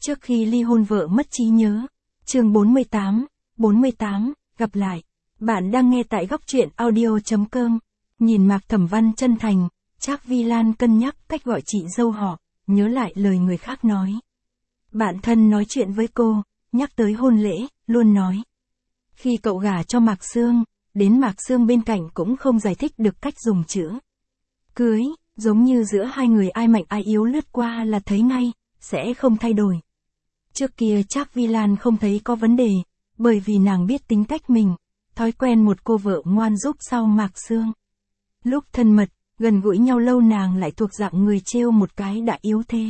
Trước khi ly hôn vợ mất trí nhớ. Chương 48, gặp lại. Bạn đang nghe tại góc truyện audio.com. Nhìn Mạc Thẩm Văn chân thành, Trác Vi Lan cân nhắc cách gọi chị dâu họ, nhớ lại lời người khác nói. Bạn thân nói chuyện với cô, nhắc tới hôn lễ, luôn nói. Khi cậu gả cho Mạc Sương, đến Mạc Sương bên cạnh cũng không giải thích được cách dùng chữ cưới, giống như giữa hai người ai mạnh ai yếu lướt qua là thấy ngay, sẽ không thay đổi. Trước kia Trác Vi Lan không thấy có vấn đề, bởi vì nàng biết tính cách mình, thói quen một cô vợ ngoan giúp sau Mạc Sương. Lúc thân mật, gần gũi nhau lâu nàng lại thuộc dạng người trêu một cái đã yếu thế.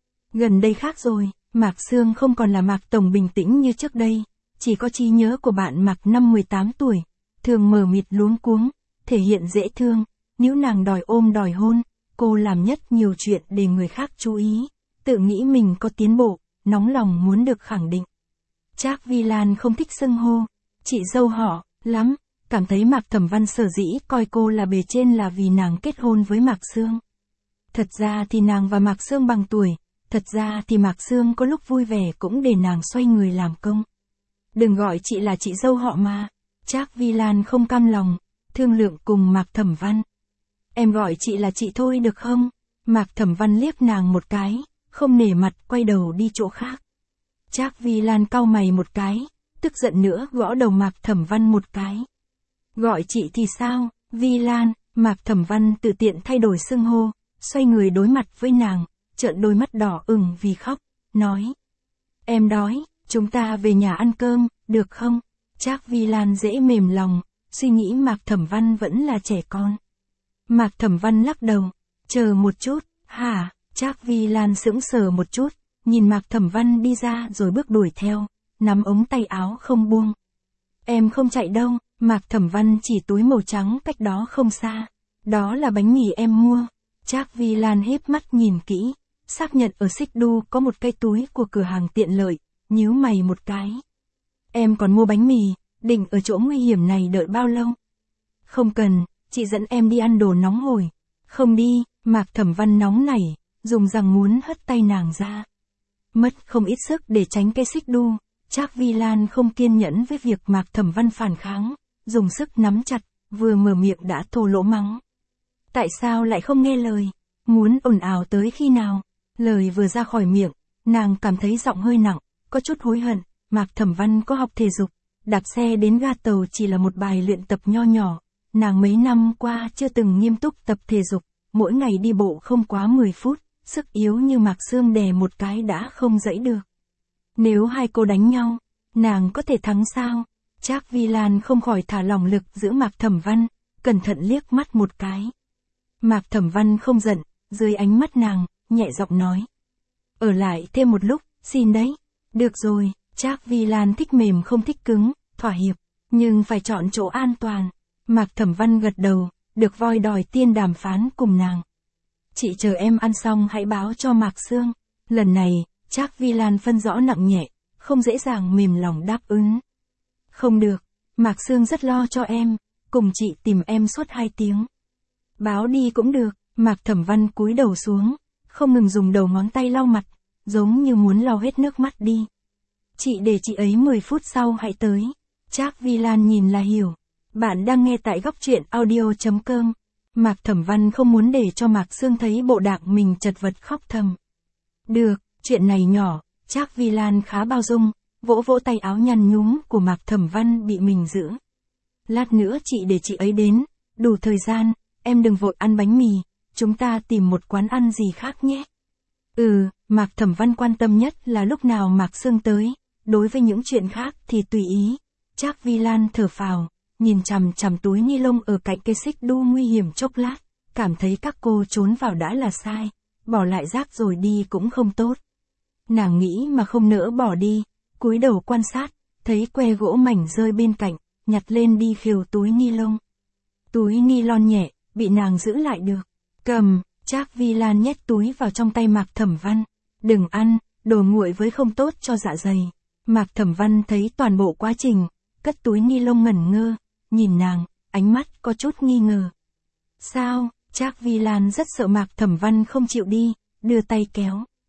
Gần đây khác rồi, Mạc Sương không còn là Mạc Tổng bình tĩnh như trước đây, chỉ có trí nhớ của bạn Mạc năm 18 tuổi, thường mờ mịt luống cuống, thể hiện dễ thương, nếu nàng đòi ôm đòi hôn, cô làm nhất nhiều chuyện để người khác chú ý, tự nghĩ mình có tiến bộ, nóng lòng muốn được khẳng định. Trác Vi Lan không thích xưng hô chị dâu họ lắm, cảm thấy Mạc Thẩm Văn sở dĩ coi cô là bề trên là vì nàng kết hôn với Mạc Sương. Thật ra thì nàng và Mạc Sương bằng tuổi, thật ra thì Mạc Sương có lúc vui vẻ cũng để nàng xoay người làm công. Đừng gọi chị là chị dâu họ mà. Trác Vi Lan không cam lòng, thương lượng cùng Mạc Thẩm Văn. Em gọi chị là chị thôi được không? Mạc Thẩm Văn liếc nàng một cái, không nể mặt quay đầu đi chỗ khác. Trác Vi Lan cau mày một cái, tức giận nữa gõ đầu Mạc Thẩm Văn một cái. Gọi chị thì sao, Vi Lan? Mạc Thẩm Văn tự tiện thay đổi xưng hô, xoay người đối mặt với nàng, trợn đôi mắt đỏ ửng vì khóc, nói. Em đói, chúng ta về nhà ăn cơm, được không? Trác Vi Lan dễ mềm lòng, suy nghĩ Mạc Thẩm Văn vẫn là trẻ con. Mạc Thẩm Văn lắc đầu, chờ một chút, hả? Trác Vi Lan sững sờ một chút, nhìn Mạc Thẩm Văn đi ra rồi bước đuổi theo, nắm ống tay áo không buông. Em không chạy đâu, Mạc Thẩm Văn chỉ túi màu trắng cách đó không xa. Đó là bánh mì em mua. Trác Vi Lan híp mắt nhìn kỹ, xác nhận ở xích đu có một cái túi của cửa hàng tiện lợi, nhíu mày một cái. Em còn mua bánh mì, định ở chỗ nguy hiểm này đợi bao lâu? Không cần, chị dẫn em đi ăn đồ nóng hổi. Không đi, Mạc Thẩm Văn nóng nảy, dùng răng muốn hất tay nàng ra. Mất không ít sức để tránh cái xích đu, Trác Vi Lan không kiên nhẫn với việc Mạc Thẩm Văn phản kháng, dùng sức nắm chặt, vừa mở miệng đã thô lỗ mắng. Tại sao lại không nghe lời? Muốn ồn ào tới khi nào? Lời vừa ra khỏi miệng, nàng cảm thấy giọng hơi nặng, có chút hối hận. Mạc Thẩm Văn có học thể dục, đạp xe đến ga tàu chỉ là một bài luyện tập nho nhỏ, nàng mấy năm qua chưa từng nghiêm túc tập thể dục, mỗi ngày đi bộ không quá 10 phút, sức yếu như Mạc Sương đè một cái đã không dẫy được. Nếu hai cô đánh nhau, nàng có thể thắng sao? Trác Vi Lan không khỏi thả lỏng lực giữ Mạc Thẩm Văn, cẩn thận liếc mắt một cái. Mạc Thẩm Văn không giận, dưới ánh mắt nàng, nhẹ giọng nói. Ở lại thêm một lúc, xin đấy. Được rồi. Trác Vi Lan thích mềm không thích cứng, thỏa hiệp, nhưng phải chọn chỗ an toàn. Mạc Thẩm Văn gật đầu, được voi đòi tiên đàm phán cùng nàng. Chị chờ em ăn xong hãy báo cho Mạc Sương. Lần này, Trác Vi Lan phân rõ nặng nhẹ, không dễ dàng mềm lòng đáp ứng. Không được, Mạc Sương rất lo cho em, cùng chị tìm em suốt 2 tiếng. Báo đi cũng được, Mạc Thẩm Văn cúi đầu xuống, không ngừng dùng đầu ngón tay lau mặt, giống như muốn lau hết nước mắt đi. Chị để chị ấy 10 phút sau hãy tới. Trác Vi Lan nhìn là hiểu. Bạn đang nghe tại góc truyện audio.com. Mạc Thẩm Văn không muốn để cho Mạc Sương thấy bộ dạng mình chật vật khóc thầm. Được, chuyện này nhỏ, Trác Vi Lan khá bao dung, vỗ vỗ tay áo nhăn nhúm của Mạc Thẩm Văn bị mình giữ. Lát nữa chị để chị ấy đến, đủ thời gian, em đừng vội ăn bánh mì, chúng ta tìm một quán ăn gì khác nhé. Mạc Thẩm Văn quan tâm nhất là lúc nào Mạc Sương tới. Đối với những chuyện khác thì tùy ý. Trác Vi Lan thở phào, nhìn chằm chằm túi ni lông ở cạnh cây xích đu nguy hiểm chốc lát, cảm thấy các cô trốn vào đã là sai, bỏ lại rác rồi đi cũng không tốt. Nàng nghĩ mà không nỡ bỏ đi, cúi đầu quan sát, thấy que gỗ mảnh rơi bên cạnh, nhặt lên đi khều túi ni lông. Túi ni lon nhẹ, bị nàng giữ lại được. Cầm, Trác Vi Lan nhét túi vào trong tay Mạc Thẩm Văn. Đừng ăn, đồ nguội với không tốt cho dạ dày. Mạc Thẩm Văn thấy toàn bộ quá trình, cất túi ni lông ngẩn ngơ, nhìn nàng, ánh mắt có chút nghi ngờ. Sao? Trác Vi Lan rất sợ Mạc Thẩm Văn không chịu đi, đưa tay kéo.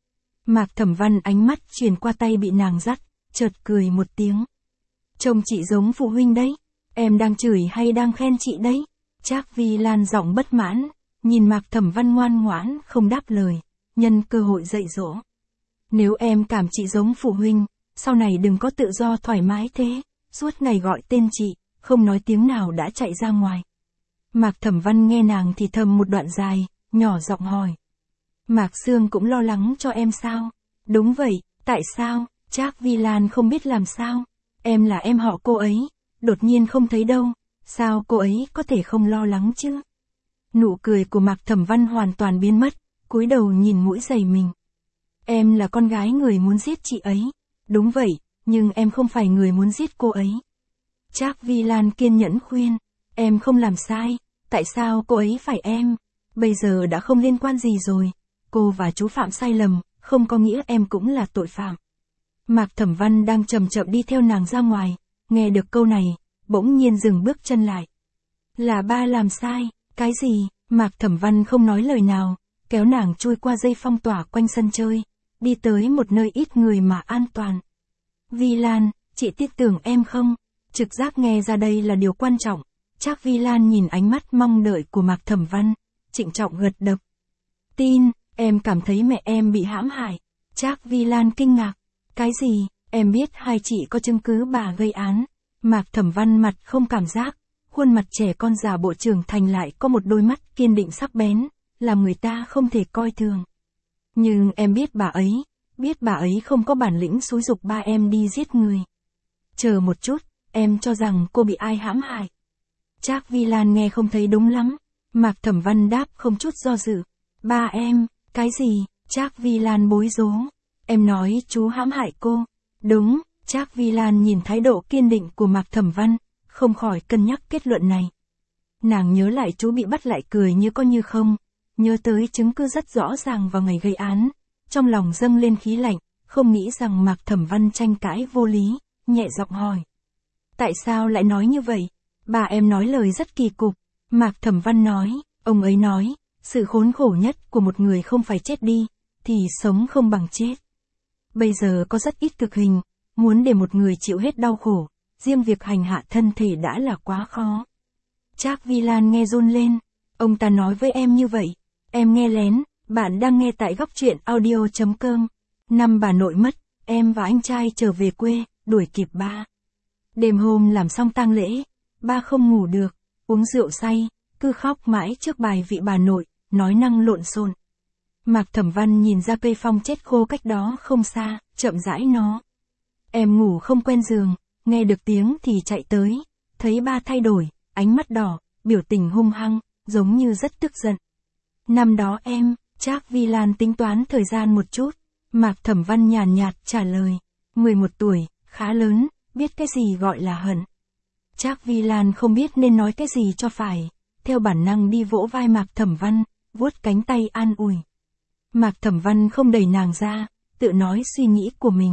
Mạc Thẩm Văn ánh mắt chuyển qua tay bị nàng dắt, chợt cười một tiếng. Trông chị giống phụ huynh đấy, em đang chửi hay đang khen chị đấy? Trác Vi Lan giọng bất mãn, nhìn Mạc Thẩm Văn ngoan ngoãn không đáp lời, nhân cơ hội dạy dỗ. Nếu em cảm chị giống phụ huynh, sau này đừng có tự do thoải mái thế, suốt ngày gọi tên chị, không nói tiếng nào đã chạy ra ngoài. Mạc Thẩm Văn nghe nàng thì thầm một đoạn dài, nhỏ giọng hỏi. Mạc Sương cũng lo lắng cho em sao? Đúng vậy, tại sao? Trác Vi Lan không biết làm sao. Em là em họ cô ấy, đột nhiên không thấy đâu, sao cô ấy có thể không lo lắng chứ? Nụ cười của Mạc Thẩm Văn hoàn toàn biến mất, cúi đầu nhìn mũi giày mình. Em là con gái người muốn giết chị ấy. Đúng vậy, nhưng em không phải người muốn giết cô ấy. Trác Vi Lan kiên nhẫn khuyên, em không làm sai, tại sao cô ấy phải em? Bây giờ đã không liên quan gì rồi, cô và chú phạm sai lầm, không có nghĩa em cũng là tội phạm. Mạc Thẩm Văn đang chậm chậm đi theo nàng ra ngoài, nghe được câu này, bỗng nhiên dừng bước chân lại. Là ba làm sai, cái gì? Mạc Thẩm Văn không nói lời nào, kéo nàng chui qua dây phong tỏa quanh sân chơi, đi tới một nơi ít người mà an toàn. Vi Lan, chị tin tưởng em không? Trực giác nghe ra đây là điều quan trọng. Trác Vi Lan nhìn ánh mắt mong đợi của Mạc Thẩm Văn, trịnh trọng gật đầu. Tin, em cảm thấy mẹ em bị hãm hại. Trác Vi Lan kinh ngạc. Cái gì? Em biết hai chị có chứng cứ bà gây án. Mạc Thẩm Văn mặt không cảm giác, khuôn mặt trẻ con già bộ trưởng thành lại có một đôi mắt kiên định sắc bén, làm người ta không thể coi thường. Nhưng em biết bà ấy không có bản lĩnh xúi giục ba em đi giết người. Chờ một chút, em cho rằng cô bị ai hãm hại? Trác Vi Lan nghe không thấy đúng lắm. Mạc Thẩm Văn đáp không chút do dự. Ba em, cái gì? Trác Vi Lan bối rối. Em nói chú hãm hại cô. Đúng, Trác Vi Lan nhìn thái độ kiên định của Mạc Thẩm Văn, không khỏi cân nhắc kết luận này. Nàng nhớ lại chú bị bắt lại cười như có như không, nhớ tới chứng cứ rất rõ ràng vào ngày gây án, trong lòng dâng lên khí lạnh, không nghĩ rằng Mạc Thẩm Văn tranh cãi vô lý, nhẹ giọng hỏi. Tại sao lại nói như vậy? Bà em nói lời rất kỳ cục. Mạc Thẩm Văn nói, ông ấy nói, sự khốn khổ nhất của một người không phải chết đi, thì sống không bằng chết. Bây giờ có rất ít cực hình, muốn để một người chịu hết đau khổ, riêng việc hành hạ thân thể đã là quá khó. Trác Vi Lan nghe run lên, ông ta nói với em như vậy, em nghe lén, bạn đang nghe tại góc truyện audio.com. Năm bà nội mất, em và anh trai trở về quê, đuổi kịp ba. Đêm hôm làm xong tang lễ, ba không ngủ được, uống rượu say, cứ khóc mãi trước bài vị bà nội, nói năng lộn xộn. Mạc Thẩm Văn nhìn ra cây phong chết khô cách đó không xa, chậm rãi nó. Em ngủ không quen giường, nghe được tiếng thì chạy tới, thấy ba thay đổi, ánh mắt đỏ, biểu tình hung hăng, giống như rất tức giận. Năm đó em, Trác Vi Lan tính toán thời gian một chút, Mạc Thẩm Văn nhàn nhạt trả lời, 11 tuổi, khá lớn, biết cái gì gọi là hận. Trác Vi Lan không biết nên nói cái gì cho phải, theo bản năng đi vỗ vai Mạc Thẩm Văn, vuốt cánh tay an ủi. Mạc Thẩm Văn không đẩy nàng ra, tự nói suy nghĩ của mình.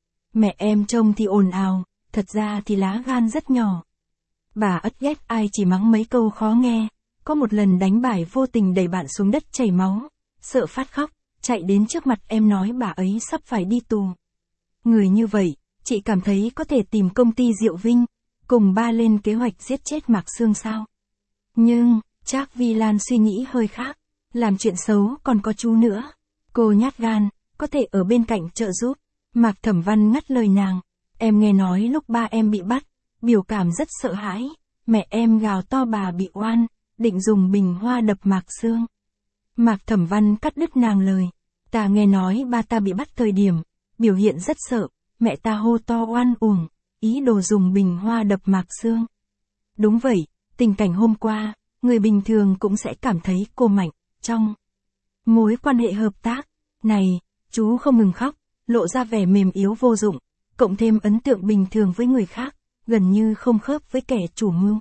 Mẹ em trông thì ồn ào, thật ra thì lá gan rất nhỏ. Bà ất ghét ai chỉ mắng mấy câu khó nghe, có một lần đánh bài vô tình đẩy bạn xuống đất chảy máu, sợ phát khóc, chạy đến trước mặt em nói bà ấy sắp phải đi tù. Người như vậy, chị cảm thấy có thể tìm công ty Diệu Vinh, cùng ba lên kế hoạch giết chết Mạc Sương sao? Nhưng, Trác Vi Lan suy nghĩ hơi khác, làm chuyện xấu còn có chú nữa. Cô nhát gan, có thể ở bên cạnh trợ giúp. Mạc Thẩm Văn ngắt lời nàng, em nghe nói lúc ba em bị bắt, biểu cảm rất sợ hãi, mẹ em gào to bà bị oan, định dùng bình hoa đập Mạc Sương. Mạc Thẩm Văn cắt đứt nàng lời, ta nghe nói ba ta bị bắt thời điểm, biểu hiện rất sợ, mẹ ta hô to oan uổng, ý đồ dùng bình hoa đập Mạc Sương. Đúng vậy, tình cảnh hôm qua, người bình thường cũng sẽ cảm thấy cô mạnh, trong mối quan hệ hợp tác này, chú không ngừng khóc, lộ ra vẻ mềm yếu vô dụng, cộng thêm ấn tượng bình thường với người khác, gần như không khớp với kẻ chủ mưu.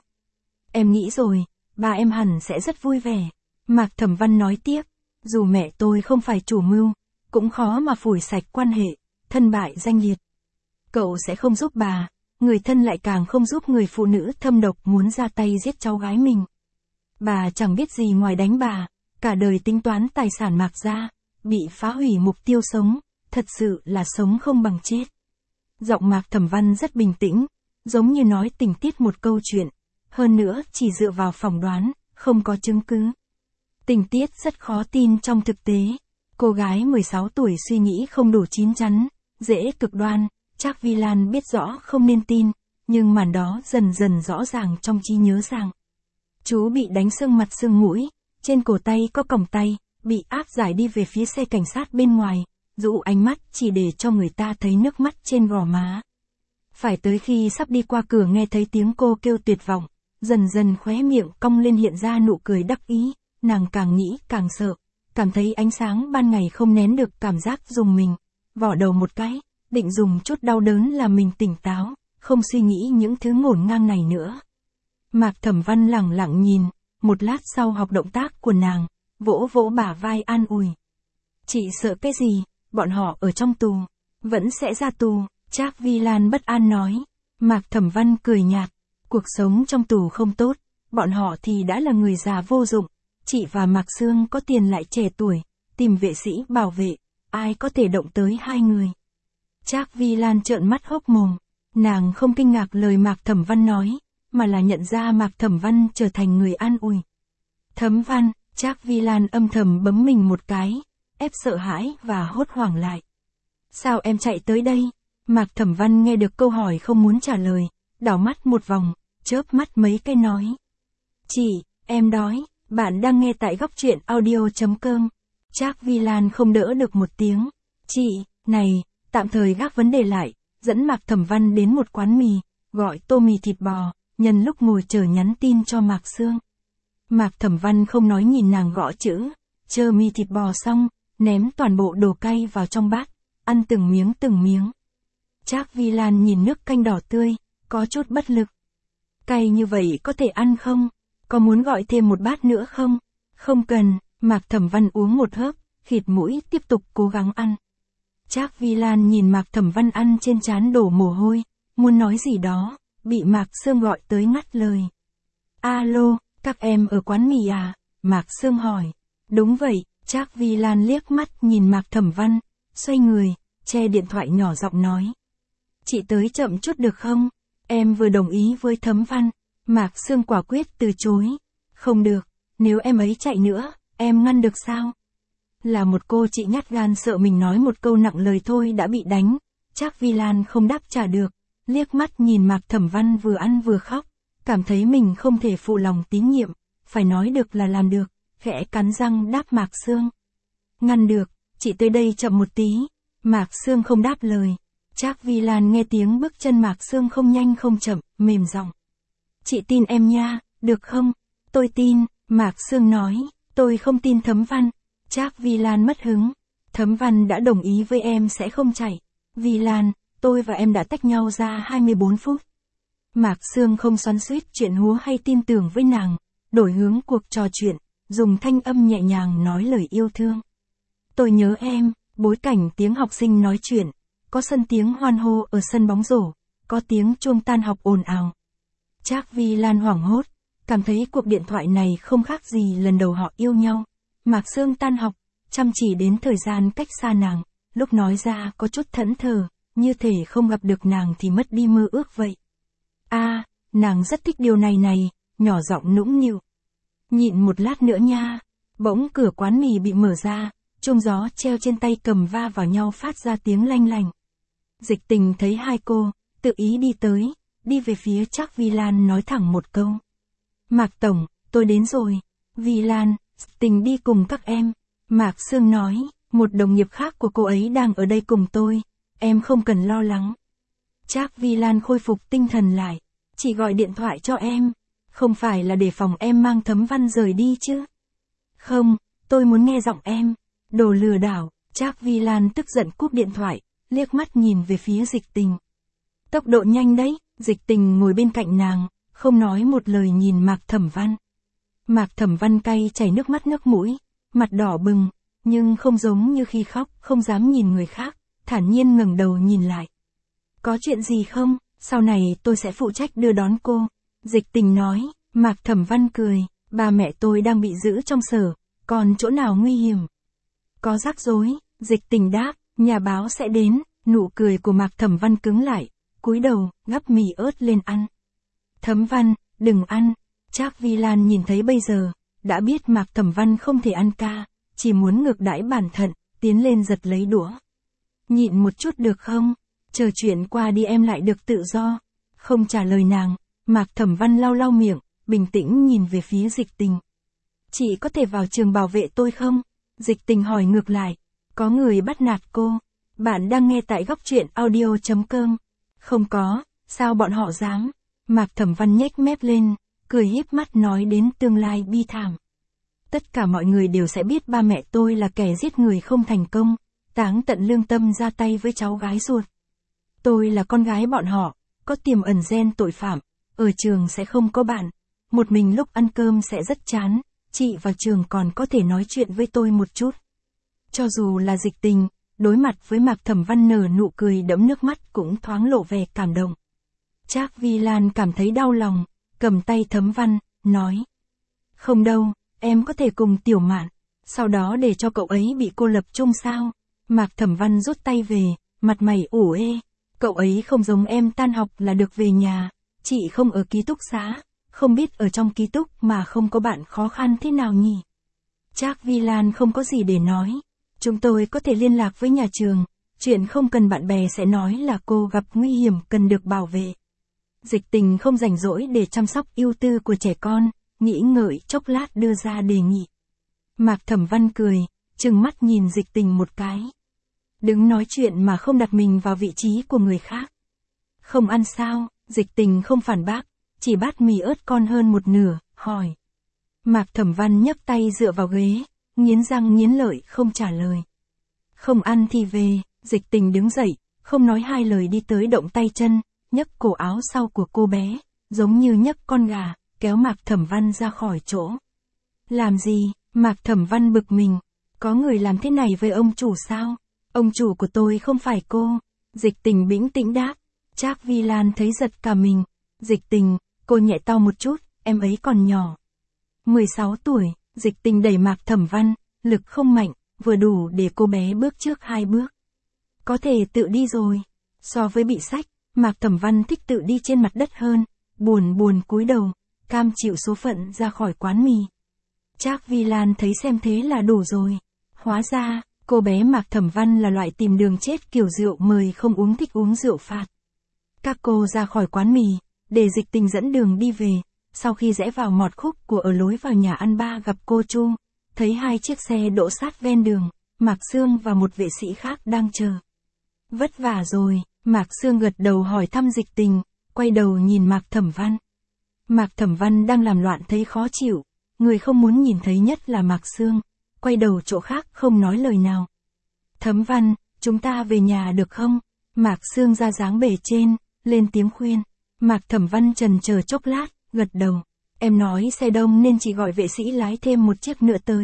Em nghĩ rồi, ba em hẳn sẽ rất vui vẻ. Mạc Thẩm Văn nói tiếp, dù mẹ tôi không phải chủ mưu, cũng khó mà phủi sạch quan hệ, thân bại danh liệt. Cậu sẽ không giúp bà, người thân lại càng không giúp người phụ nữ thâm độc muốn ra tay giết cháu gái mình. Bà chẳng biết gì ngoài đánh bà, cả đời tính toán tài sản Mạc gia, bị phá hủy mục tiêu sống, thật sự là sống không bằng chết. Giọng Mạc Thẩm Văn rất bình tĩnh, giống như nói tình tiết một câu chuyện, hơn nữa chỉ dựa vào phỏng đoán, không có chứng cứ. Tình tiết rất khó tin trong thực tế. Cô gái 16 tuổi suy nghĩ không đủ chín chắn, dễ cực đoan, Trác Vi Lan biết rõ không nên tin, nhưng màn đó dần dần rõ ràng trong trí nhớ rằng chú bị đánh sưng mặt sưng mũi, trên cổ tay có còng tay, bị áp giải đi về phía xe cảnh sát bên ngoài, dụ ánh mắt chỉ để cho người ta thấy nước mắt trên gò má. Phải tới khi sắp đi qua cửa nghe thấy tiếng cô kêu tuyệt vọng, dần dần khóe miệng cong lên hiện ra nụ cười đắc ý, nàng càng nghĩ càng sợ, cảm thấy ánh sáng ban ngày không nén được cảm giác rùng mình, vỏ đầu một cái, định dùng chút đau đớn làm mình tỉnh táo, không suy nghĩ những thứ ngổn ngang này nữa. Mạc Thẩm Văn lẳng lặng nhìn, một lát sau học động tác của nàng, vỗ vỗ bả vai an ủi. Chị sợ cái gì, bọn họ ở trong tù, vẫn sẽ ra tù, Trác Vi Lan bất an nói. Mạc Thẩm Văn cười nhạt, cuộc sống trong tù không tốt, bọn họ thì đã là người già vô dụng, chị và Mạc Sương có tiền lại trẻ tuổi, tìm vệ sĩ bảo vệ, ai có thể động tới hai người. Trác Vi Lan trợn mắt hốc mồm, nàng không kinh ngạc lời Mạc Thẩm Văn nói, mà là nhận ra Mạc Thẩm Văn trở thành người an ủi. Thẩm Văn, Trác Vi Lan âm thầm bấm mình một cái, ép sợ hãi và hốt hoảng lại. Sao em chạy tới đây? Mạc Thẩm Văn nghe được câu hỏi không muốn trả lời, đảo mắt một vòng, chớp mắt mấy cái nói. Chị, em đói, bạn đang nghe tại góc truyện audio.com. Trác Vi Lan không đỡ được một tiếng. Chị, này, tạm thời gác vấn đề lại, dẫn Mạc Thẩm Văn đến một quán mì, gọi tô mì thịt bò, nhân lúc ngồi chờ nhắn tin cho Mạc Sương. Mạc Thẩm Văn không nói nhìn nàng gõ chữ, chờ mì thịt bò xong, ném toàn bộ đồ cay vào trong bát, ăn từng miếng từng miếng. Trác Vi Lan nhìn nước canh đỏ tươi, có chút bất lực. Cay như vậy có thể ăn không? Có muốn gọi thêm một bát nữa không? Không cần, Mạc Thẩm Văn uống một hớp, khịt mũi tiếp tục cố gắng ăn. Trác Vi Lan nhìn Mạc Thẩm Văn ăn trên trán đổ mồ hôi, muốn nói gì đó, bị Mạc Sương gọi tới ngắt lời. Alo, các em ở quán mì à? Mạc Sương hỏi. Đúng vậy, Trác Vi Lan liếc mắt nhìn Mạc Thẩm Văn, xoay người, che điện thoại nhỏ giọng nói. Chị tới chậm chút được không? Em vừa đồng ý với Thẩm Văn. Mạc Sương quả quyết từ chối. Không được, nếu em ấy chạy nữa, em ngăn được sao? Là một cô chị nhát gan sợ mình nói một câu nặng lời thôi đã bị đánh. Trác Vi Lan không đáp trả được, liếc mắt nhìn Mạc Thẩm Văn vừa ăn vừa khóc, cảm thấy mình không thể phụ lòng tín nhiệm, phải nói được là làm được, khẽ cắn răng đáp Mạc Sương. Ngăn được, chị tới đây chậm một tí. Mạc Sương không đáp lời. Trác Vi Lan nghe tiếng bước chân Mạc Sương không nhanh không chậm, mềm giọng. Chị tin em nha, được không? Tôi tin, Mạc Sương nói, tôi không tin Thẩm Văn. Trác Vi Lan mất hứng. Thẩm Văn đã đồng ý với em sẽ không chạy. Vi Lan, tôi và em đã tách nhau ra 24 phút. Mạc Sương không xoắn xuýt chuyện húa hay tin tưởng với nàng, đổi hướng cuộc trò chuyện, dùng thanh âm nhẹ nhàng nói lời yêu thương. Tôi nhớ em, bối cảnh tiếng học sinh nói chuyện, có sân tiếng hoan hô ở sân bóng rổ, có tiếng chuông tan học ồn ào. Trác Vi Lan hoảng hốt, cảm thấy cuộc điện thoại này không khác gì lần đầu họ yêu nhau. Mạc Sương tan học, chăm chỉ đến thời gian cách xa nàng, lúc nói ra có chút thẫn thờ, như thể không gặp được nàng thì mất đi mơ ước vậy. Nàng rất thích điều này, nhỏ giọng nũng nịu. Nhịn một lát nữa nha. Bỗng cửa quán mì bị mở ra, chuông gió treo trên tay cầm va vào nhau phát ra tiếng lanh lành. Dịch Tình thấy hai cô, tự ý đi tới, đi về phía Trác Vi Lan nói thẳng một câu. Mạc Tổng, tôi đến rồi. Vi Lan, Tình đi cùng các em. Mạc Sương nói, một đồng nghiệp khác của cô ấy đang ở đây cùng tôi, em không cần lo lắng. Trác Vi Lan khôi phục tinh thần lại, chỉ gọi điện thoại cho em, không phải là để phòng em mang Thẩm Văn rời đi chứ. Không, tôi muốn nghe giọng em. Đồ lừa đảo. Trác Vi Lan tức giận cúp điện thoại, liếc mắt nhìn về phía Dịch Tình. Tốc độ nhanh đấy. Dịch Tình ngồi bên cạnh nàng, không nói một lời nhìn Mạc Thẩm Văn. Mạc Thẩm Văn cay chảy nước mắt nước mũi, mặt đỏ bừng, nhưng không giống như khi khóc, không dám nhìn người khác, thản nhiên ngẩng đầu nhìn lại. Có chuyện gì không? Sau này tôi sẽ phụ trách đưa đón cô. Dịch Tình nói. Mạc Thẩm Văn cười, ba mẹ tôi đang bị giữ trong sở, còn chỗ nào nguy hiểm? Có rắc rối. Dịch Tình đáp, Nhà báo sẽ đến, nụ cười của Mạc Thẩm Văn cứng lại, cúi đầu, gắp mì ớt lên ăn. Thẩm Văn, đừng ăn. Trác Vi Lan nhìn thấy bây giờ, đã biết Mạc Thẩm Văn không thể ăn ca, chỉ muốn ngược đãi bản thân, tiến lên giật lấy đũa. Nhịn một chút được không? Chờ chuyện qua đi em lại được tự do. Không trả lời nàng, Mạc Thẩm Văn lau lau miệng, bình tĩnh nhìn về phía Dịch Tình. Chị có thể vào trường bảo vệ tôi không? Dịch Tình hỏi ngược lại. Có người bắt nạt cô. Bạn đang nghe tại góc truyện audio.com. Không có, sao bọn họ dám? Mạc Thẩm Văn nhếch mép lên, cười híp mắt nói đến tương lai bi thảm. Tất cả mọi người đều sẽ biết ba mẹ tôi là kẻ giết người không thành công, táng tận lương tâm ra tay với cháu gái ruột. Tôi là con gái bọn họ, có tiềm ẩn gen tội phạm, ở trường sẽ không có bạn, một mình lúc ăn cơm sẽ rất chán, chị vào trường còn có thể nói chuyện với tôi một chút. Cho dù là Dịch Tình, đối mặt với Mạc Thẩm Văn nở nụ cười đẫm nước mắt cũng thoáng lộ vẻ cảm động. Trác Vi Lan cảm thấy đau lòng, cầm tay Thẩm Văn, nói. Không đâu, em có thể cùng Tiểu Mạn, sau đó để cho cậu ấy bị cô lập chung sao? Mạc Thẩm Văn rút tay về, mặt mày ủ ê. Cậu ấy không giống em tan học là được về nhà, chị không ở ký túc xá, không biết ở trong ký túc mà không có bạn khó khăn thế nào nhỉ? Trác Vi Lan không có gì để nói. Chúng tôi có thể liên lạc với nhà trường, chuyện không cần bạn bè sẽ nói là cô gặp nguy hiểm cần được bảo vệ. Dịch Tình không rảnh rỗi để chăm sóc ưu tư của trẻ con, nghĩ ngợi chốc lát đưa ra đề nghị. Mạc Thẩm Văn cười, trừng mắt nhìn Dịch Tình một cái. Đứng nói chuyện mà không đặt mình vào vị trí của người khác. Không ăn sao? Dịch Tình không phản bác, chỉ bát mì ớt con hơn một nửa, hỏi. Mạc Thẩm Văn nhấc tay dựa vào ghế, nghiến răng nghiến lợi không trả lời. Không ăn thì về. Dịch Tình đứng dậy, không nói hai lời đi tới động tay chân, nhấc cổ áo sau của cô bé, giống như nhấc con gà, kéo Mạc Thẩm Văn ra khỏi chỗ. Làm gì? Mạc Thẩm Văn bực mình. Có người làm thế này với ông chủ sao? Ông chủ của tôi không phải cô. Dịch Tình bĩnh tĩnh đáp. Trác Vi Lan thấy giật cả mình. Dịch Tình, cô nhẹ to một chút, em ấy còn nhỏ. 16 tuổi, Dịch Tình đẩy Mạc Thẩm Văn, lực không mạnh, vừa đủ để cô bé bước trước 2 bước. Có thể tự đi rồi. So với bị xách, Mạc Thẩm Văn thích tự đi trên mặt đất hơn, buồn cúi đầu, cam chịu số phận ra khỏi quán mì. Trác Vi Lan thấy xem thế là đủ rồi. Hóa ra, cô bé Mạc Thẩm Văn là loại tìm đường chết kiểu rượu mời không uống thích uống rượu phạt. Các cô ra khỏi quán mì, để Dịch Tình dẫn đường đi về, sau khi rẽ vào mọt khúc của ở lối vào nhà ăn ba gặp cô Chu, thấy 2 chiếc xe đỗ sát ven đường, Mạc Sương và một vệ sĩ khác đang chờ. Vất vả rồi, Mạc Sương gật đầu hỏi thăm Dịch Tình, quay đầu nhìn Mạc Thẩm Văn. Mạc Thẩm Văn đang làm loạn thấy khó chịu, người không muốn nhìn thấy nhất là Mạc Sương, quay đầu chỗ khác không nói lời nào. Thẩm Văn, chúng ta về nhà được không? Mạc Sương ra dáng bề trên, lên tiếng khuyên. Mạc Thẩm Văn chần chờ chốc lát, gật đầu. Em nói xe đông nên chỉ gọi vệ sĩ lái thêm một chiếc nữa tới.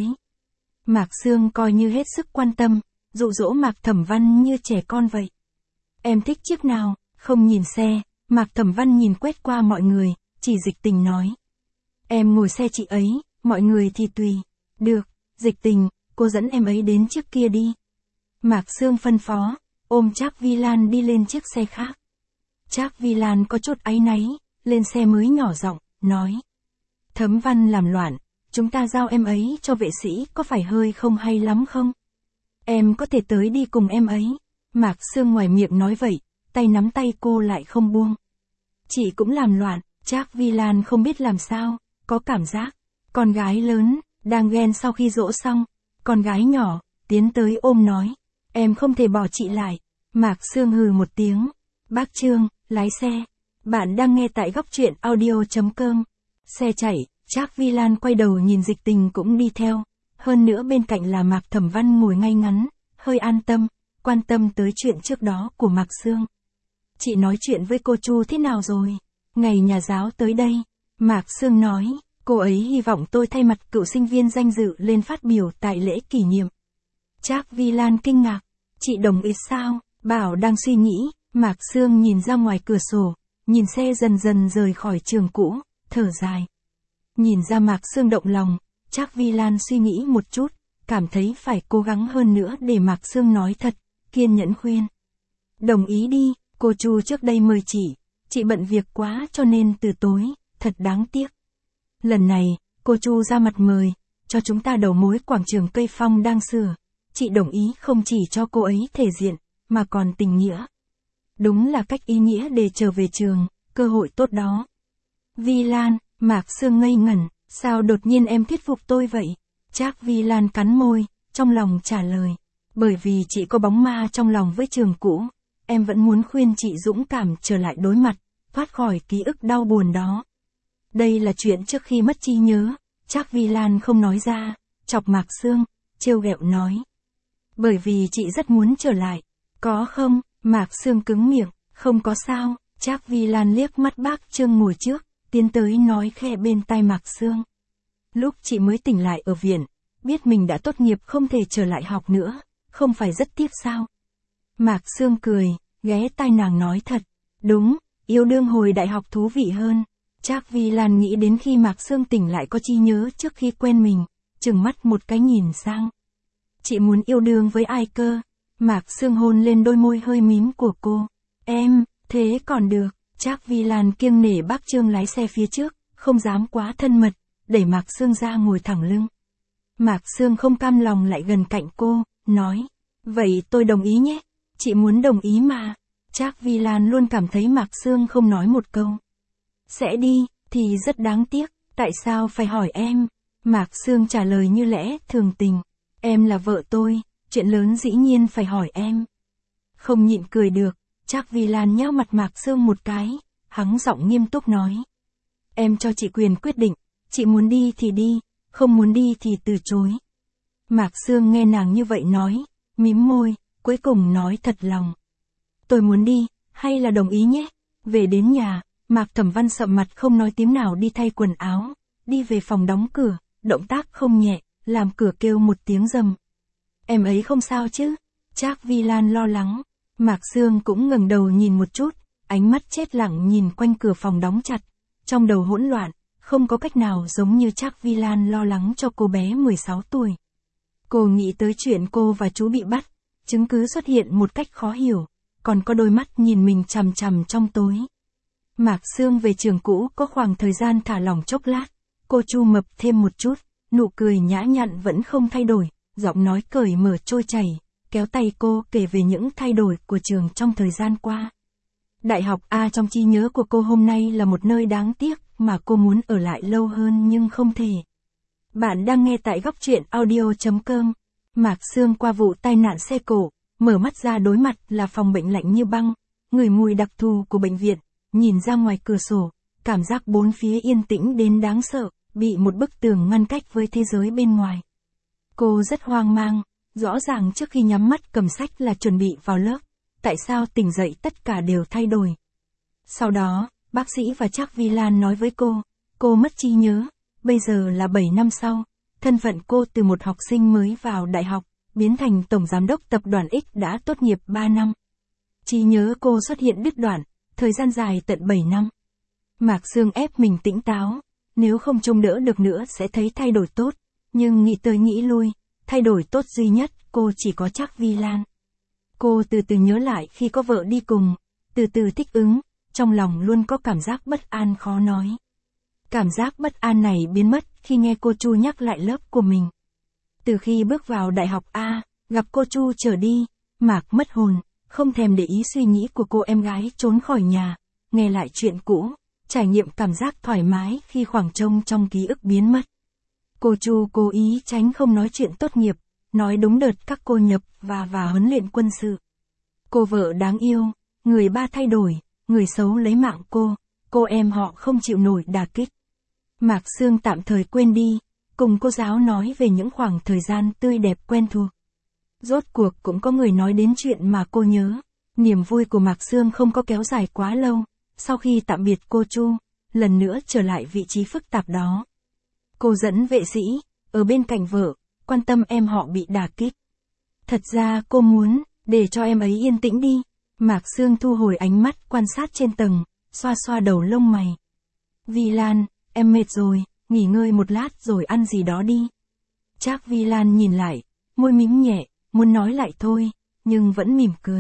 Mạc Sương coi như hết sức quan tâm, dụ dỗ Mạc Thẩm Văn như trẻ con vậy. Em thích chiếc nào? Không nhìn xe, Mạc Thẩm Văn nhìn quét qua mọi người, chỉ Dịch Tình nói. Em ngồi xe chị ấy, mọi người thì tùy. Được, Dịch Tình, cô dẫn em ấy đến chiếc kia đi. Mạc Sương phân phó, ôm Trác Vi Lan đi lên chiếc xe khác. Trác Vi Lan có chút áy náy, lên xe mới nhỏ giọng, nói. Thẩm Văn làm loạn, chúng ta giao em ấy cho vệ sĩ có phải hơi không hay lắm không? Em có thể tới đi cùng em ấy. Mạc Sương ngoài miệng nói vậy, tay nắm tay cô lại không buông. Chị cũng làm loạn, Trác Vi Lan không biết làm sao, có cảm giác. Con gái lớn, đang ghen sau khi dỗ xong, con gái nhỏ, tiến tới ôm nói. Em không thể bỏ chị lại. Mạc Sương hừ một tiếng. Bác Trương, lái xe. Bạn đang nghe tại góc truyện audio.com. Xe chạy, Trác Vi Lan quay đầu nhìn Dịch Tình cũng đi theo. Hơn nữa bên cạnh là Mạc Thẩm Văn ngồi ngay ngắn, hơi an tâm, quan tâm tới chuyện trước đó của Mạc Sương. Chị nói chuyện với cô Chu thế nào rồi? Ngày nhà giáo tới đây. Mạc Sương nói, cô ấy hy vọng tôi thay mặt cựu sinh viên danh dự lên phát biểu tại lễ kỷ niệm. Trác Vi Lan kinh ngạc. Chị đồng ý sao? Bảo đang suy nghĩ. Mạc Sương nhìn ra ngoài cửa sổ, nhìn xe dần dần rời khỏi trường cũ, thở dài. Nhìn ra Mạc Sương động lòng, Trác Vi Lan suy nghĩ một chút, cảm thấy phải cố gắng hơn nữa để Mạc Sương nói thật, kiên nhẫn khuyên. Đồng ý đi, cô Chu trước đây mời chị bận việc quá cho nên từ tối, thật đáng tiếc. Lần này, cô Chu ra mặt mời, cho chúng ta đầu mối quảng trường cây phong đang sửa. Chị đồng ý không chỉ cho cô ấy thể diện, mà còn tình nghĩa. Đúng là cách ý nghĩa để trở về trường, cơ hội tốt đó. Vi Lan, Mạc Sương ngây ngẩn, sao đột nhiên em thuyết phục tôi vậy? Trác Vi Lan cắn môi, trong lòng trả lời. Bởi vì chị có bóng ma trong lòng với trường cũ, em vẫn muốn khuyên chị dũng cảm trở lại đối mặt, thoát khỏi ký ức đau buồn đó. Đây là chuyện trước khi mất trí nhớ, Trác Vi Lan không nói ra, chọc Mạc Sương, trêu ghẹo nói. Bởi vì chị rất muốn trở lại, có không? Mạc Sương cứng miệng, không có sao. Trác Vi Lan liếc mắt bác Trương ngồi trước, tiến tới nói khẽ bên tai Mạc Sương. Lúc chị mới tỉnh lại ở viện, biết mình đã tốt nghiệp không thể trở lại học nữa, không phải rất tiếc sao? Mạc Sương cười, ghé tai nàng nói thật. Đúng, yêu đương hồi đại học thú vị hơn. Trác Vi Lan nghĩ đến khi Mạc Sương tỉnh lại có trí nhớ trước khi quen mình, trừng mắt một cái nhìn sang. Chị muốn yêu đương với ai cơ? Mạc Sương hôn lên đôi môi hơi mím của cô. Em, thế còn được. Trác Vi Lan kiêng nể bác Trương lái xe phía trước, không dám quá thân mật, đẩy Mạc Sương ra ngồi thẳng lưng. Mạc Sương không cam lòng lại gần cạnh cô, nói. Vậy tôi đồng ý nhé. Chị muốn đồng ý mà. Trác Vi Lan luôn cảm thấy Mạc Sương không nói một câu. Sẽ đi, thì rất đáng tiếc, tại sao phải hỏi em? Mạc Sương trả lời như lẽ thường tình. Em là vợ tôi, chuyện lớn dĩ nhiên phải hỏi em. Không nhịn cười được, Trác Vi Lan nheo mặt Mạc Sương một cái, hắng giọng nghiêm túc nói. Em cho chị quyền quyết định, chị muốn đi thì đi, không muốn đi thì từ chối. Mạc Sương nghe nàng như vậy nói, mím môi, cuối cùng nói thật lòng. Tôi muốn đi, hay là đồng ý nhé? Về đến nhà, Mạc Thẩm Văn sậm mặt không nói tiếng nào đi thay quần áo, đi về phòng đóng cửa, động tác không nhẹ, làm cửa kêu một tiếng rầm. Em ấy không sao chứ? Trác Vi Lan lo lắng. Mạc Sương cũng ngẩng đầu nhìn một chút, ánh mắt chết lặng nhìn quanh cửa phòng đóng chặt, trong đầu hỗn loạn, không có cách nào giống như Trác Vi Lan lo lắng cho cô bé 16 tuổi. Cô nghĩ tới chuyện cô và chú bị bắt, chứng cứ xuất hiện một cách khó hiểu, còn có đôi mắt nhìn mình chằm chằm trong tối. Mạc Sương về trường cũ có khoảng thời gian thả lỏng chốc lát, cô Chu mập thêm một chút, nụ cười nhã nhặn vẫn không thay đổi, giọng nói cởi mở trôi chảy, kéo tay cô kể về những thay đổi của trường trong thời gian qua. Đại học A trong trí nhớ của cô hôm nay là một nơi đáng tiếc mà cô muốn ở lại lâu hơn nhưng không thể. Bạn đang nghe tại góc truyện audio.com. Mạc Sương qua vụ tai nạn xe cộ, mở mắt ra đối mặt là phòng bệnh lạnh như băng, ngửi mùi đặc thù của bệnh viện, nhìn ra ngoài cửa sổ, cảm giác bốn phía yên tĩnh đến đáng sợ, bị một bức tường ngăn cách với thế giới bên ngoài. Cô rất hoang mang, rõ ràng trước khi nhắm mắt cầm sách là chuẩn bị vào lớp, tại sao tỉnh dậy tất cả đều thay đổi. Sau đó, bác sĩ và Trác Vi Lan nói với cô mất trí nhớ, bây giờ là 7 năm sau, thân phận cô từ một học sinh mới vào đại học, biến thành tổng giám đốc tập đoàn X đã tốt nghiệp 3 năm. Trí nhớ cô xuất hiện đứt đoạn, thời gian dài tận 7 năm. Mạc Sương ép mình tỉnh táo, nếu không trông đỡ được nữa sẽ thấy thay đổi tốt, nhưng nghĩ tới nghĩ lui, thay đổi tốt duy nhất cô chỉ có Trác Vi Lan. Cô từ từ nhớ lại khi có vợ đi cùng, từ từ thích ứng, trong lòng luôn có cảm giác bất an khó nói. Cảm giác bất an này biến mất khi nghe cô Chu nhắc lại lớp của mình. Từ khi bước vào đại học A, gặp cô Chu trở đi, Mạc mất hồn, không thèm để ý suy nghĩ của cô em gái trốn khỏi nhà, nghe lại chuyện cũ, trải nghiệm cảm giác thoải mái khi khoảng trống trong ký ức biến mất. Cô Chu cố ý tránh không nói chuyện tốt nghiệp, nói đúng đợt các cô nhập và huấn luyện quân sự. Cô vợ đáng yêu, người ba thay đổi, người xấu lấy mạng cô em họ không chịu nổi đả kích. Mạc Sương tạm thời quên đi, cùng cô giáo nói về những khoảng thời gian tươi đẹp quen thuộc. Rốt cuộc cũng có người nói đến chuyện mà cô nhớ. Niềm vui của Mạc Sương không có kéo dài quá lâu, sau khi tạm biệt cô Chu, lần nữa trở lại vị trí phức tạp đó. Cô dẫn vệ sĩ, ở bên cạnh vợ, quan tâm em họ bị đả kích. Thật ra cô muốn, để cho em ấy yên tĩnh đi. Mạc Sương thu hồi ánh mắt quan sát trên tầng, xoa xoa đầu lông mày. Vi Lan, em mệt rồi, nghỉ ngơi một lát rồi ăn gì đó đi. Trác Vi Lan nhìn lại, môi mím nhẹ, muốn nói lại thôi, nhưng vẫn mỉm cười.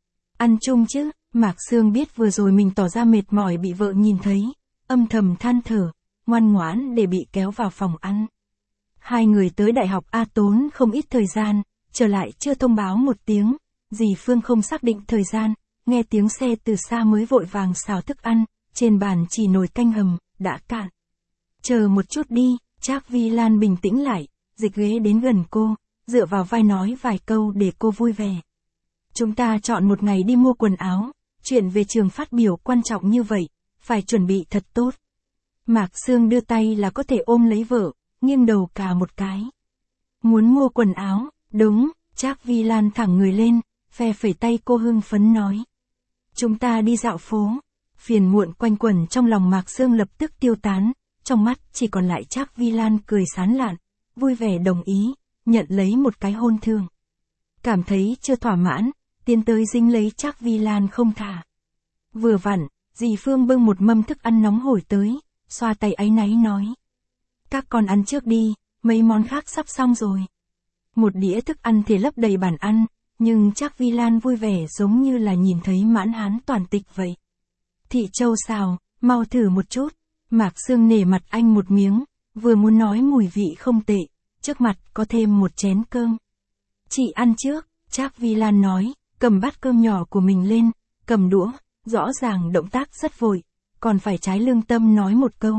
Ăn chung chứ, Mạc Sương biết vừa rồi mình tỏ ra mệt mỏi bị vợ nhìn thấy, âm thầm than thở, ngoan ngoãn để bị kéo vào phòng ăn. Hai người tới đại học A tốn không ít thời gian, trở lại chưa thông báo một tiếng, dì Phương không xác định thời gian, nghe tiếng xe từ xa mới vội vàng xào thức ăn, trên bàn chỉ nồi canh hầm, đã cạn. Chờ một chút đi, Trác Vi Lan bình tĩnh lại, dịch ghế đến gần cô, dựa vào vai nói vài câu để cô vui vẻ. Chúng ta chọn một ngày đi mua quần áo, chuyện về trường phát biểu quan trọng như vậy, phải chuẩn bị thật tốt. Mạc Sương đưa tay là có thể ôm lấy vợ, nghiêng đầu cà một cái. Muốn mua quần áo, đúng, Trác Vi Lan thẳng người lên, phe phẩy tay cô hưng phấn nói. Chúng ta đi dạo phố. Phiền muộn quanh quẩn trong lòng Mạc Sương lập tức tiêu tán, trong mắt chỉ còn lại Trác Vi Lan cười sán lạn, vui vẻ đồng ý, nhận lấy một cái hôn thương. Cảm thấy chưa thỏa mãn, tiến tới dính lấy Trác Vi Lan không thả. Vừa vặn, dì Phương bưng một mâm thức ăn nóng hổi tới, xoa tay áy náy nói. Các con ăn trước đi, mấy món khác sắp xong rồi. Một đĩa thức ăn thì lấp đầy bàn ăn, nhưng Trác Vi Lan vui vẻ giống như là nhìn thấy mãn hán toàn tịch vậy. Thị châu xào, mau thử một chút. Mạc Sương nể mặt anh một miếng, vừa muốn nói mùi vị không tệ, trước mặt có thêm một chén cơm. Chị ăn trước, Trác Vi Lan nói, cầm bát cơm nhỏ của mình lên, cầm đũa, rõ ràng động tác rất vội, còn phải trái lương tâm nói một câu.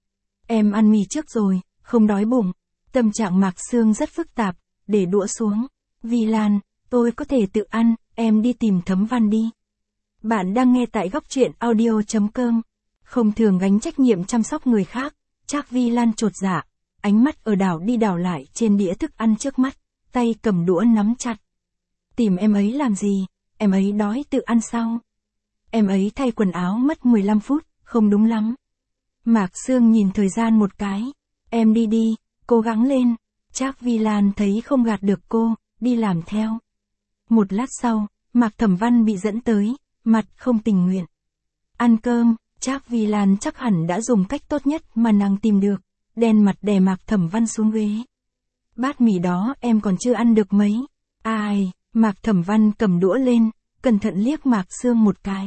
Em ăn mì trước rồi, không đói bụng. Tâm trạng Mạc Sương rất phức tạp, để đũa xuống. Vi Lan, tôi có thể tự ăn, em đi tìm Thấm Văn đi. Bạn đang nghe tại góc truyện audio.com. Không thường gánh trách nhiệm chăm sóc người khác, Trác Vi Lan chột dạ, ánh mắt ở đảo đi đảo lại trên đĩa thức ăn trước mắt, tay cầm đũa nắm chặt. Tìm em ấy làm gì, em ấy đói tự ăn sau. Em ấy thay quần áo mất 15 phút, không đúng lắm. Mạc Sương nhìn thời gian một cái, em đi đi, cố gắng lên. Trác Vi Lan thấy không gạt được cô, đi làm theo. Một lát sau, Mạc Thẩm Văn bị dẫn tới, mặt không tình nguyện. Ăn cơm, Trác Vi Lan chắc hẳn đã dùng cách tốt nhất mà nàng tìm được, đen mặt đè Mạc Thẩm Văn xuống ghế. Bát mì đó em còn chưa ăn được mấy. Ai, Mạc Thẩm Văn cầm đũa lên, cẩn thận liếc Mạc Sương một cái.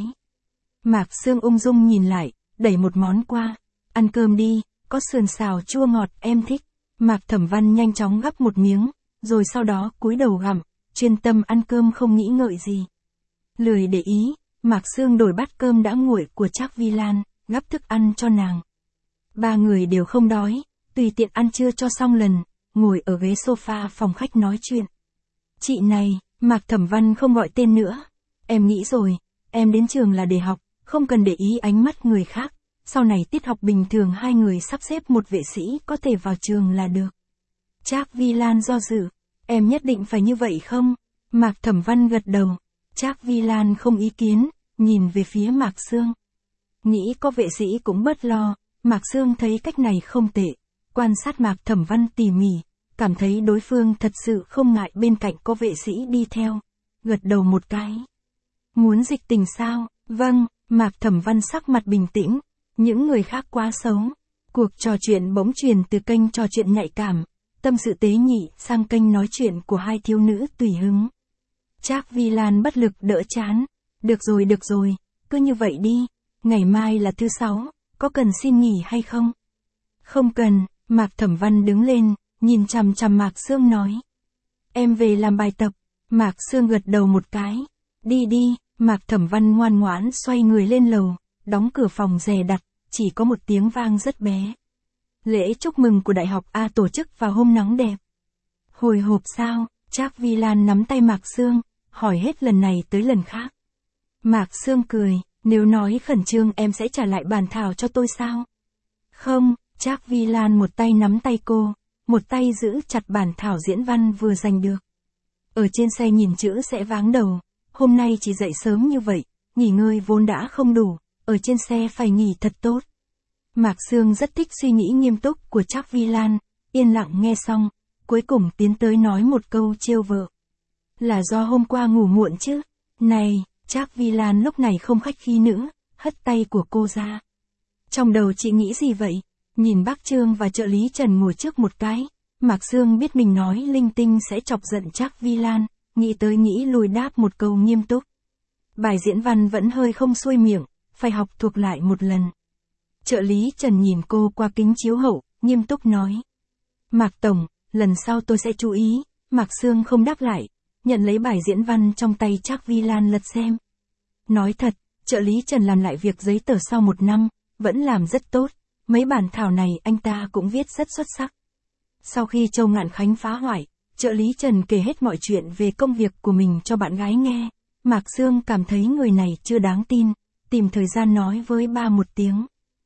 Mạc Sương ung dung nhìn lại, đẩy một món qua. Ăn cơm đi, có sườn xào chua ngọt em thích. Mạc Thẩm Văn nhanh chóng gắp một miếng, rồi sau đó cúi đầu gặm, chuyên tâm ăn cơm không nghĩ ngợi gì. Lười để ý, Mạc Sương đổi bát cơm đã nguội của Trác Vi Lan, gắp thức ăn cho nàng. Ba người đều không đói, tùy tiện ăn trưa cho xong lần, ngồi ở ghế sofa phòng khách nói chuyện. Chị này, Mạc Thẩm Văn không gọi tên nữa. Em nghĩ rồi, em đến trường là để học, không cần để ý ánh mắt người khác. Sau này tiết học bình thường hai người sắp xếp một vệ sĩ có thể vào trường là được. Trác Vi Lan do dự, em nhất định phải như vậy không? Mạc Thẩm Văn gật đầu. Trác Vi Lan không ý kiến, nhìn về phía Mạc Sương. Nghĩ có vệ sĩ cũng bớt lo, Mạc Sương thấy cách này không tệ. Quan sát Mạc Thẩm Văn tỉ mỉ, cảm thấy đối phương thật sự không ngại bên cạnh có vệ sĩ đi theo. Gật đầu một cái. Muốn dịch tình sao? Vâng, Mạc Thẩm Văn sắc mặt bình tĩnh. Những người khác quá xấu. Cuộc trò chuyện bỗng truyền từ kênh trò chuyện nhạy cảm, tâm sự tế nhị sang kênh nói chuyện của hai thiếu nữ tùy hứng. Trác Vi Lan bất lực đỡ chán. Được rồi, cứ như vậy đi. Ngày mai là thứ 6, có cần xin nghỉ hay không? Không cần, Mạc Thẩm Văn đứng lên, nhìn chằm chằm Mạc Sương nói. Em về làm bài tập. Mạc Sương gật đầu một cái. Đi đi, Mạc Thẩm Văn ngoan ngoãn xoay người lên lầu, đóng cửa phòng dè đặt, chỉ có một tiếng vang rất bé. Lễ chúc mừng của Đại học A tổ chức vào hôm nắng đẹp. Hồi hộp sao? Trác Vi Lan nắm tay Mạc Sương, hỏi hết lần này tới lần khác. Mạc Sương cười, nếu nói khẩn trương em sẽ trả lại bản thảo cho tôi sao? Không, Trác Vi Lan một tay nắm tay cô, một tay giữ chặt bản thảo diễn văn vừa giành được. Ở trên xe nhìn chữ sẽ váng đầu, hôm nay chỉ dậy sớm như vậy, nghỉ ngơi vốn đã không đủ, ở trên xe phải nghỉ thật tốt. Mạc Sương rất thích suy nghĩ nghiêm túc của Trác Vi Lan, yên lặng nghe xong, cuối cùng tiến tới nói một câu trêu vợ. Là do hôm qua ngủ muộn chứ? Này, Trác Vi Lan lúc này không khách khí nữa, hất tay của cô ra. Trong đầu chị nghĩ gì vậy? Nhìn bác Trương và trợ lý Trần ngồi trước một cái, Mạc Sương biết mình nói linh tinh sẽ chọc giận Trác Vi Lan, nghĩ tới nghĩ lui đáp một câu nghiêm túc. Bài diễn văn vẫn hơi không xuôi miệng, phải học thuộc lại một lần. Trợ lý Trần nhìn cô qua kính chiếu hậu, nghiêm túc nói. Mạc Tổng, lần sau tôi sẽ chú ý. Mạc Sương không đáp lại, nhận lấy bài diễn văn trong tay Trác Vi Lan lật xem. Nói thật, trợ lý Trần làm lại việc giấy tờ sau 1 năm, vẫn làm rất tốt, mấy bản thảo này anh ta cũng viết rất xuất sắc. Sau khi Châu Ngạn Khánh phá hoại, trợ lý Trần kể hết mọi chuyện về công việc của mình cho bạn gái nghe. Mạc Sương cảm thấy người này chưa đáng tin, tìm thời gian nói với ba một tiếng.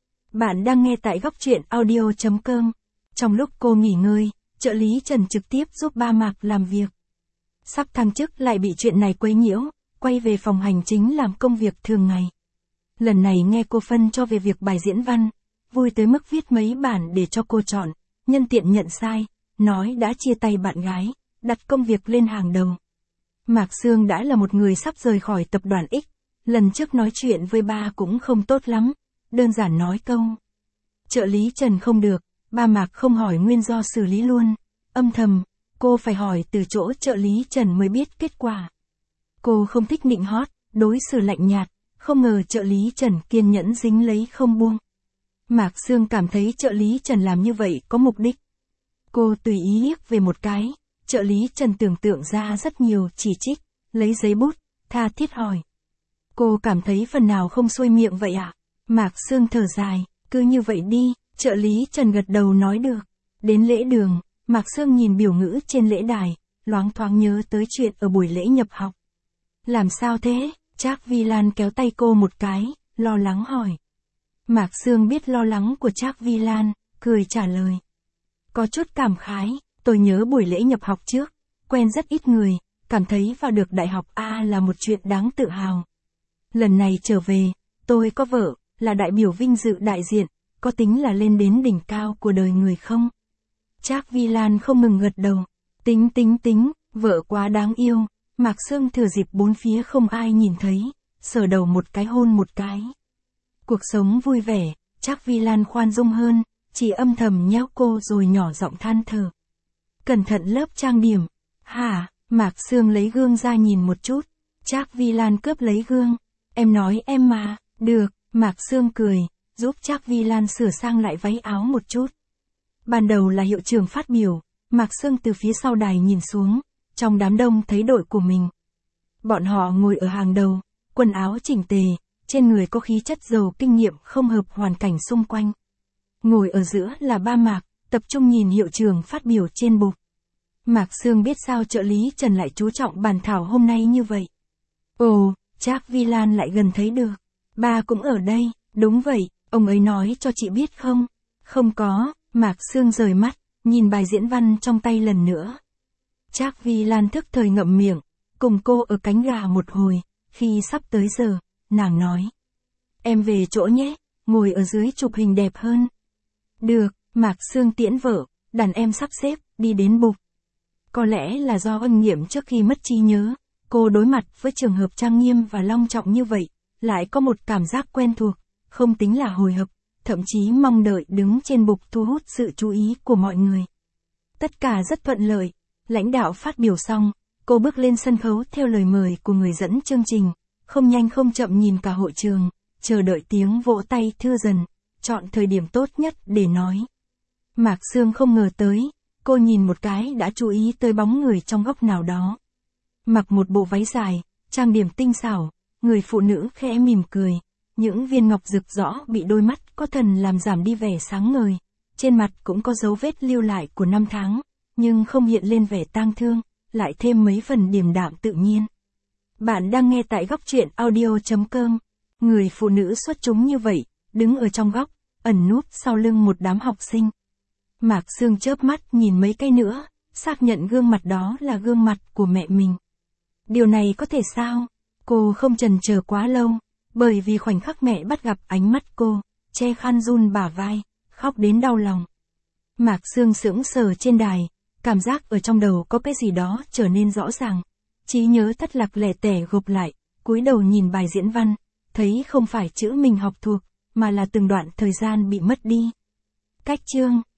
Bạn đang nghe tại góc truyện audio.com. Trong lúc cô nghỉ ngơi, trợ lý Trần trực tiếp giúp ba Mạc làm việc. Sắp thăng chức lại bị chuyện này quấy nhiễu, quay về phòng hành chính làm công việc thường ngày. Lần này nghe cô phân cho về việc bài diễn văn, vui tới mức viết mấy bản để cho cô chọn, nhân tiện nhận sai, nói đã chia tay bạn gái, đặt công việc lên hàng đầu. Mạc Sương đã là một người sắp rời khỏi tập đoàn X, lần trước nói chuyện với ba cũng không tốt lắm, đơn giản nói câu. Trợ lý Trần không được, ba Mạc không hỏi nguyên do xử lý luôn, âm thầm, cô phải hỏi từ chỗ trợ lý Trần mới biết kết quả. Cô không thích nịnh hót, đối xử lạnh nhạt, không ngờ trợ lý Trần kiên nhẫn dính lấy không buông. Mạc Sương cảm thấy trợ lý Trần làm như vậy có mục đích. Cô tùy ý liếc về một cái, trợ lý Trần tưởng tượng ra rất nhiều chỉ trích, lấy giấy bút, tha thiết hỏi. Cô cảm thấy phần nào không xuôi miệng vậy ạ? Mạc Sương thở dài, cứ như vậy đi, trợ lý Trần gật đầu nói được. Đến lễ đường, Mạc Sương nhìn biểu ngữ trên lễ đài, loáng thoáng nhớ tới chuyện ở buổi lễ nhập học. Làm sao thế? Trác Vi Lan kéo tay cô một cái, lo lắng hỏi. Mạc Sương biết lo lắng của Trác Vi Lan, cười trả lời. Có chút cảm khái, tôi nhớ buổi lễ nhập học trước, quen rất ít người, cảm thấy vào được đại học A là một chuyện đáng tự hào. Lần này trở về, tôi có vợ, là đại biểu vinh dự đại diện, có tính là lên đến đỉnh cao của đời người không? Trác Vi Lan không ngừng gật đầu. Tính, vợ quá đáng yêu. Mạc Sương thừa dịp bốn phía không ai nhìn thấy, sờ đầu một cái hôn một cái. Cuộc sống vui vẻ, Trác Vi Lan khoan dung hơn, chỉ âm thầm nhéo cô rồi nhỏ giọng than thở. Cẩn thận lớp trang điểm. Hả? Mạc Sương lấy gương ra nhìn một chút. Trác Vi Lan cướp lấy gương. Em nói em mà. Được, Mạc Sương cười, giúp Trác Vi Lan sửa sang lại váy áo một chút. Ban đầu là hiệu trưởng phát biểu, Mạc Sương từ phía sau đài nhìn xuống, trong đám đông thấy đội của mình. Bọn họ ngồi ở hàng đầu, quần áo chỉnh tề, trên người có khí chất giàu kinh nghiệm không hợp hoàn cảnh xung quanh. Ngồi ở giữa là ba Mạc, tập trung nhìn hiệu trưởng phát biểu trên bục. Mạc Sương biết sao trợ lý Trần lại chú trọng bản thảo hôm nay như vậy. Ồ, Trác Vi Lan lại gần thấy được. Ba cũng ở đây, đúng vậy, ông ấy nói cho chị biết không? Không có, Mạc Sương rời mắt, nhìn bài diễn văn trong tay lần nữa. Trác Vi Lan thức thời ngậm miệng, cùng cô ở cánh gà một hồi, khi sắp tới giờ, nàng nói. Em về chỗ nhé, ngồi ở dưới chụp hình đẹp hơn. Được, Mạc Sương tiễn vợ, đàn em sắp xếp, đi đến bục. Có lẽ là do ân nghiệm trước khi mất trí nhớ, cô đối mặt với trường hợp trang nghiêm và long trọng như vậy, lại có một cảm giác quen thuộc, không tính là hồi hộp, thậm chí mong đợi đứng trên bục thu hút sự chú ý của mọi người. Tất cả rất thuận lợi, lãnh đạo phát biểu xong, cô bước lên sân khấu theo lời mời của người dẫn chương trình, không nhanh không chậm nhìn cả hội trường, chờ đợi tiếng vỗ tay thưa dần, chọn thời điểm tốt nhất để nói. Mạc Sương không ngờ tới, cô nhìn một cái đã chú ý tới bóng người trong góc nào đó. Mặc một bộ váy dài, trang điểm tinh xảo, người phụ nữ khẽ mỉm cười, những viên ngọc rực rõ bị đôi mắt có thần làm giảm đi vẻ sáng ngời, trên mặt cũng có dấu vết lưu lại của năm tháng, nhưng không hiện lên vẻ tang thương, lại thêm mấy phần điềm đạm tự nhiên. Bạn đang nghe tại góc truyện audio.com. Người phụ nữ xuất chúng như vậy, đứng ở trong góc, ẩn núp sau lưng một đám học sinh. Mạc Sương chớp mắt nhìn mấy cái nữa, xác nhận gương mặt đó là gương mặt của mẹ mình. Điều này có thể sao? Cô không chần chờ quá lâu, bởi vì khoảnh khắc mẹ bắt gặp ánh mắt cô, che khăn run bả vai, khóc đến đau lòng. Mạc Sương sững sờ trên đài, cảm giác ở trong đầu có cái gì đó trở nên rõ ràng. Trí nhớ thất lạc lẻ tẻ gộp lại, cúi đầu nhìn bài diễn văn, thấy không phải chữ mình học thuộc, mà là từng đoạn thời gian bị mất đi. Cách chương